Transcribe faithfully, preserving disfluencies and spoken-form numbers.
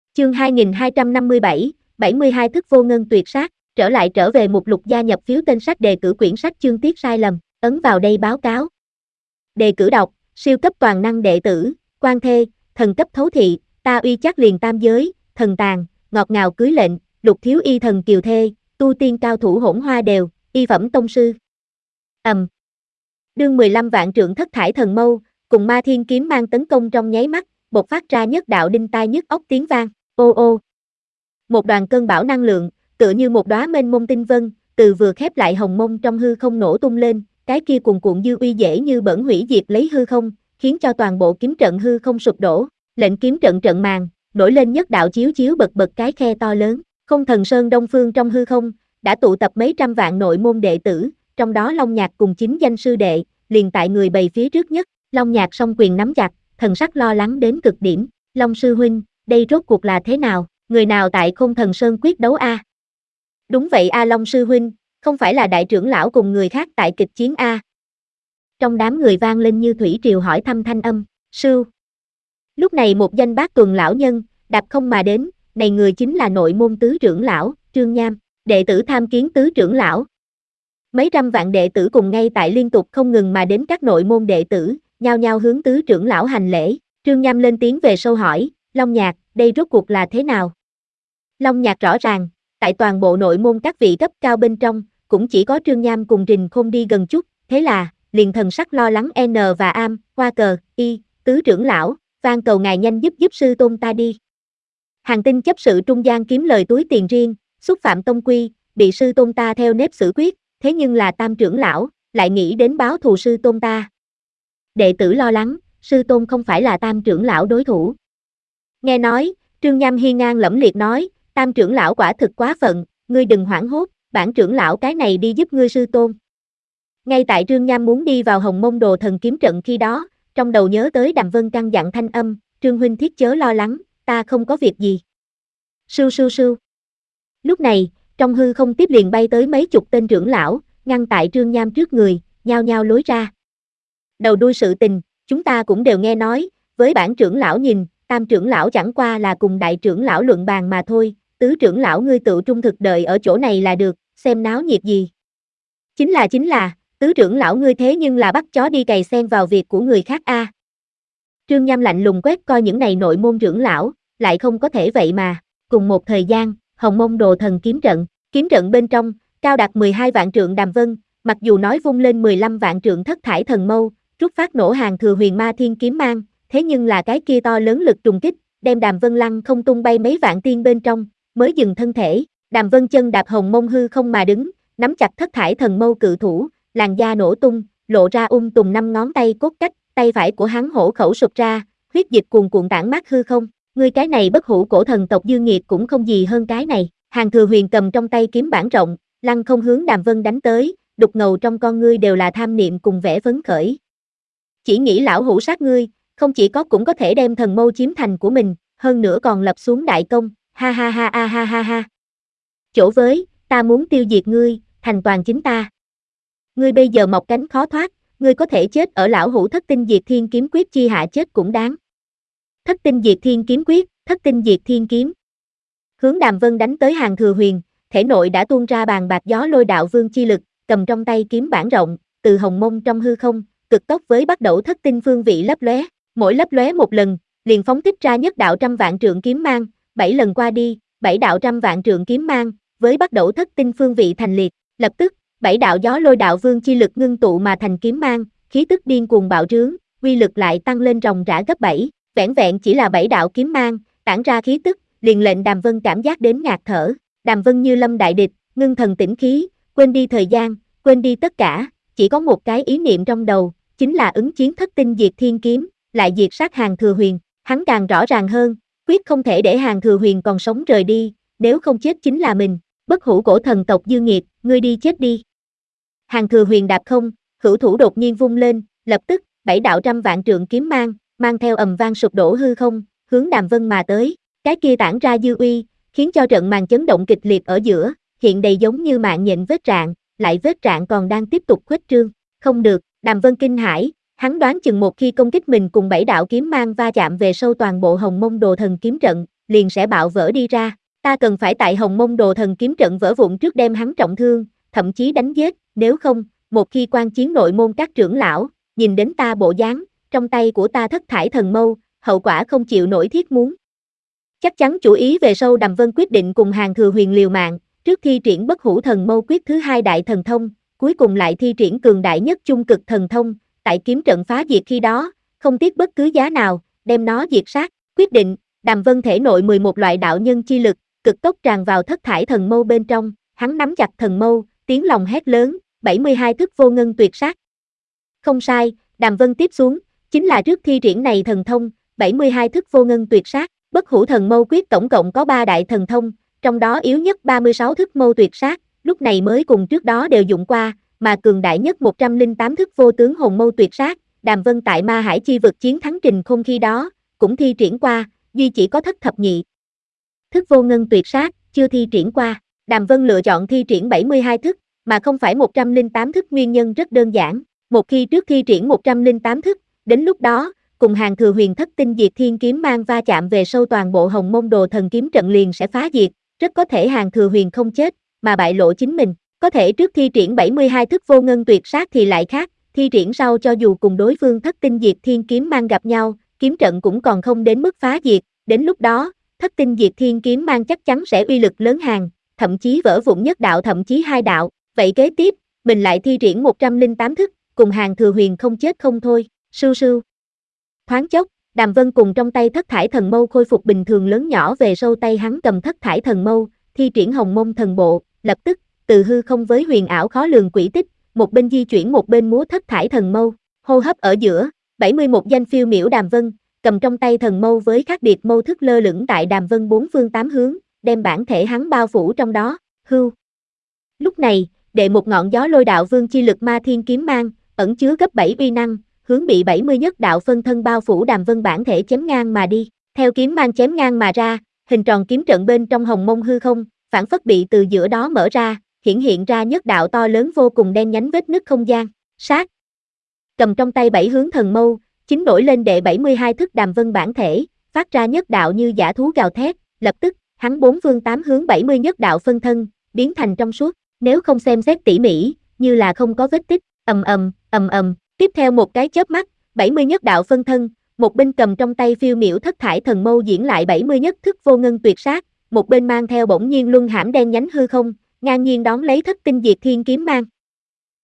Chương hai nghìn hai trăm năm mươi bảy, bảy mươi hai thức vô ngân tuyệt sát, trở lại trở về mục lục gia nhập phiếu tên sách đề cử quyển sách chương tiết sai lầm, ấn vào đây báo cáo. Đề cử đọc, siêu cấp toàn năng đệ tử, quan thê, thần cấp thấu thị, ta uy chắc liền tam giới, thần tàn, ngọt ngào cưới lệnh, lục thiếu y thần kiều thê, tu tiên cao thủ hỗn hoa đều, y phẩm tông sư. Ầm. Đương mười lăm vạn trượng thất thải thần mâu, cùng ma thiên kiếm mang tấn công trong nháy mắt, bộc phát ra nhất đạo đinh tai nhức óc tiếng vang, ô ô. Một đoàn cơn bão năng lượng, tựa như một đóa mênh mông tinh vân, từ vừa khép lại hồng mông trong hư không nổ tung lên, cái kia cuồn cuộn dư uy dễ như bẩn hủy diệt lấy hư không, khiến cho toàn bộ kiếm trận hư không sụp đổ, lệnh kiếm trận trận màn, nổi lên nhất đạo chiếu chiếu bật bật cái khe to lớn, không thần sơn đông phương trong hư không, đã tụ tập mấy trăm vạn nội môn đệ tử, trong đó Long Nhạc cùng chính danh sư đệ, liền tại người bầy phía trước nhất, Long Nhạc song quyền nắm chặt, thần sắc lo lắng đến cực điểm, Long sư huynh, đây rốt cuộc là thế nào, người nào tại Khôn Thần Sơn quyết đấu a? Đúng vậy a Long sư huynh, không phải là đại trưởng lão cùng người khác tại kịch chiến a? Trong đám người vang lên như thủy triều hỏi thăm thanh âm, sư. Lúc này một danh bác tuần lão nhân, đạp không mà đến, này người chính là nội môn tứ trưởng lão, Trương Nham, đệ tử tham kiến tứ trưởng lão. Mấy trăm vạn đệ tử cùng ngay tại liên tục không ngừng mà đến các nội môn đệ tử, nhao nhao hướng tứ trưởng lão hành lễ, Trương Nham lên tiếng về sâu hỏi, Long Nhạc, đây rốt cuộc là thế nào? Long Nhạc rõ ràng, tại toàn bộ nội môn các vị cấp cao bên trong, cũng chỉ có Trương Nham cùng Trình Khôn đi gần chút, thế là, liền thần sắc lo lắng N và Am, hoa cờ, y, tứ trưởng lão, van cầu ngài nhanh giúp giúp sư tôn ta đi. Hàng tinh chấp sự trung gian kiếm lời túi tiền riêng, xúc phạm tông quy, bị sư tôn ta theo nếp xử quyết, thế nhưng là tam trưởng lão, lại nghĩ đến báo thù sư tôn ta. Đệ tử lo lắng, sư tôn không phải là tam trưởng lão đối thủ. Nghe nói, Trương Nham hiên ngang lẫm liệt nói, tam trưởng lão quả thực quá phận, ngươi đừng hoảng hốt, bản trưởng lão cái này đi giúp ngươi sư tôn. Ngay tại Trương Nham muốn đi vào Hồng Mông Đồ Thần kiếm trận khi đó, trong đầu nhớ tới Đàm Vân căn dặn thanh âm, Trương huynh thiết chớ lo lắng, ta không có việc gì. Sưu sưu sưu. Lúc này, trong hư không tiếp liền bay tới mấy chục tên trưởng lão, ngăn tại Trương Nham trước người, nhao nhao lối ra. Đầu đuôi sự tình, chúng ta cũng đều nghe nói, với bản trưởng lão nhìn, tam trưởng lão chẳng qua là cùng đại trưởng lão luận bàn mà thôi, tứ trưởng lão ngươi tự trung thực đợi ở chỗ này là được, xem náo nhiệt gì. Chính là chính là, tứ trưởng lão ngươi thế nhưng là bắt chó đi cày xen vào việc của người khác a. À. Trương Nham lạnh lùng quét coi những này nội môn trưởng lão, lại không có thể vậy mà, cùng một thời gian, Hồng Mông Đồ Thần kiếm trận, kiếm trận bên trong, cao đạt mười hai vạn trượng Đàm Vân, mặc dù nói vung lên mười lăm vạn trượng thất thải thần mâu, rút phát nổ hàng thừa huyền ma thiên kiếm mang, thế nhưng là cái kia to lớn lực trùng kích, đem Đàm Vân lăng không tung bay mấy vạn tiên bên trong, mới dừng thân thể, Đàm Vân chân đạp hồng mông hư không mà đứng, nắm chặt thất thải thần mâu cự thủ, làn da nổ tung, lộ ra ung tùng năm ngón tay cốt cách, tay phải của hắn hổ khẩu sụp ra, huyết dịch cuồn cuộn tản mát hư không, ngươi cái này bất hủ cổ thần tộc dư nghiệt cũng không gì hơn cái này, Hàng Thừa Huyền cầm trong tay kiếm bản rộng, lăng không hướng Đàm Vân đánh tới, đục ngầu trong con ngươi đều là tham niệm cùng vẻ phấn khởi. Chỉ nghĩ lão hủ sát ngươi, không chỉ có cũng có thể đem thần mâu chiếm thành của mình, hơn nữa còn lập xuống đại công, ha ha ha ha ha ha ha. Chỗ với, ta muốn tiêu diệt ngươi, thành toàn chính ta. Ngươi bây giờ mọc cánh khó thoát, ngươi có thể chết ở lão hủ thất tinh diệt thiên kiếm quyết chi hạ chết cũng đáng. Thất tinh diệt thiên kiếm quyết, thất tinh diệt thiên kiếm. Hướng Đàm Vân đánh tới Hàng Thừa Huyền, thể nội đã tuôn ra bàn bạc gió lôi đạo vương chi lực, cầm trong tay kiếm bản rộng, từ hồng mông trong hư không, cực tốc với bắt đầu thất tinh phương vị lấp lóe, mỗi lấp lóe một lần, liền phóng thích ra nhất đạo trăm vạn trượng kiếm mang, bảy lần qua đi, bảy đạo trăm vạn trượng kiếm mang, với bắt đầu thất tinh phương vị thành liệt, lập tức, bảy đạo gió lôi đạo vương chi lực ngưng tụ mà thành kiếm mang, khí tức điên cuồng bạo trướng, uy lực lại tăng lên ròng rã gấp bảy, vẻn vẹn chỉ là bảy đạo kiếm mang, tản ra khí tức, liền lệnh Đàm Vân cảm giác đến ngạt thở, Đàm Vân như lâm đại địch, ngưng thần tĩnh khí, quên đi thời gian, quên đi tất cả, chỉ có một cái ý niệm trong đầu, chính là ứng chiến thất tinh diệt thiên kiếm, lại diệt sát Hàng Thừa Huyền, hắn càng rõ ràng hơn, quyết không thể để Hàng Thừa Huyền còn sống rời đi, nếu không chết chính là mình, bất hủ cổ thần tộc dư nghiệt, ngươi đi chết đi. Hàng Thừa Huyền đạp không, hữu thủ đột nhiên vung lên, lập tức, bảy đạo trăm vạn trượng kiếm mang, mang theo ầm vang sụp đổ hư không, hướng Đàm Vân mà tới, cái kia tản ra dư uy, khiến cho trận màn chấn động kịch liệt ở giữa, hiện đầy giống như mạng nhện vết rạn, lại vết rạn còn đang tiếp tục khuếch trương, không được, Đàm Vân kinh hãi, hắn đoán chừng một khi công kích mình cùng bảy đạo kiếm mang va chạm về sâu toàn bộ Hồng Mông Đồ Thần kiếm trận, liền sẽ bạo vỡ đi ra. Ta cần phải tại Hồng Mông Đồ Thần kiếm trận vỡ vụn trước đem hắn trọng thương, thậm chí đánh giết, nếu không, một khi quan chiến nội môn các trưởng lão, nhìn đến ta bộ dáng, trong tay của ta thất thải thần mâu, hậu quả không chịu nổi thiết muốn. Chắc chắn chủ ý về sau Đàm Vân quyết định cùng Hàn Thừa Huyền liều mạng, trước thi triển bất hủ thần mâu quyết thứ hai đại thần thông, cuối cùng lại thi triển cường đại nhất chung cực thần thông, tại kiếm trận phá diệt khi đó, không tiếc bất cứ giá nào, đem nó diệt sát. Quyết định, Đàm Vân thể nội mười một loại đạo nhân chi lực, cực tốc tràn vào thất thải thần mâu bên trong, hắn nắm chặt thần mâu, tiếng lòng hét lớn, bảy mươi hai thức vô ngân tuyệt sát. Không sai, Đàm Vân tiếp xuống, chính là trước thi triển này thần thông, bảy mươi hai thức vô ngân tuyệt sát, bất hủ thần mâu quyết tổng cộng có ba đại thần thông, trong đó yếu nhất ba mươi sáu thức mâu tuyệt sát, lúc này mới cùng trước đó đều dụng qua, mà cường đại nhất một trăm lẻ tám thức vô tướng hồn mâu tuyệt sát, Đàm Vân tại Ma Hải chi vực chiến thắng Trình Khôn khi đó, cũng thi triển qua, duy chỉ có thất thập nhị thức vô ngân tuyệt sát, chưa thi triển qua. Đàm Vân lựa chọn thi triển bảy mươi hai thức, mà không phải một trăm lẻ tám thức nguyên nhân rất đơn giản, một khi trước thi triển một trăm lẻ tám thức, đến lúc đó, cùng Hàn Thừa Huyền thất tinh diệt thiên kiếm mang va chạm về sâu toàn bộ Hồng Mông Đồ Thần kiếm trận liền sẽ phá diệt, rất có thể Hàn Thừa Huyền không chết, mà bại lộ chính mình, có thể trước thi triển bảy mươi hai thức vô ngân tuyệt sát thì lại khác, thi triển sau cho dù cùng đối phương thất tinh diệt thiên kiếm mang gặp nhau, kiếm trận cũng còn không đến mức phá diệt, đến lúc đó, thất tinh diệt thiên kiếm mang chắc chắn sẽ uy lực lớn hàng, thậm chí vỡ vụn nhất đạo thậm chí hai đạo, vậy kế tiếp, mình lại thi triển một trăm lẻ tám thức, cùng Hàn Thừa Huyền không chết không thôi, sưu sưu. Thoáng chốc, Đàm Vân cùng trong tay thất thải thần mâu khôi phục bình thường lớn nhỏ về sâu tay hắn cầm thất thải thần mâu, thi triển Hồng Mông thần bộ, lập tức, từ hư không với huyền ảo khó lường quỹ tích, một bên di chuyển một bên múa thất thải thần mâu, hô hấp ở giữa, bảy mươi mốt danh phiêu miểu Đàm Vân, cầm trong tay thần mâu với khác biệt mâu thức lơ lửng tại Đàm Vân bốn phương tám hướng, đem bản thể hắn bao phủ trong đó, hưu. Lúc này, đệ một ngọn gió lôi đạo vương chi lực ma thiên kiếm mang, ẩn chứa gấp bảy uy năng, hướng bị bảy mươi nhất đạo phân thân bao phủ Đàm Vân bản thể chém ngang mà đi, theo kiếm mang chém ngang mà ra, hình tròn kiếm trận bên trong hồng mông hư không, phản phất bị từ giữa đó mở ra, hiển hiện ra nhất đạo to lớn vô cùng đen nhánh vết nứt không gian, sát. Cầm trong tay bảy hướng thần mâu, chính nổi lên đệ bảy mươi hai thức Đàm Vân bản thể, phát ra nhất đạo như dã thú gào thét, lập tức, hắn bốn phương tám hướng bảy mươi nhất đạo phân thân, biến thành trong suốt, nếu không xem xét tỉ mỉ, như là không có vết tích, ầm ầm, ầm ầm, tiếp theo một cái chớp mắt, bảy mươi nhất đạo phân thân, một bên cầm trong tay phiêu miểu thất thải thần mâu diễn lại bảy mươi nhất thức vô ngân tuyệt sát, một bên mang theo bỗng nhiên luân hãm đen nhánh hư không, ngang nhiên đón lấy thất tinh diệt thiên kiếm mang.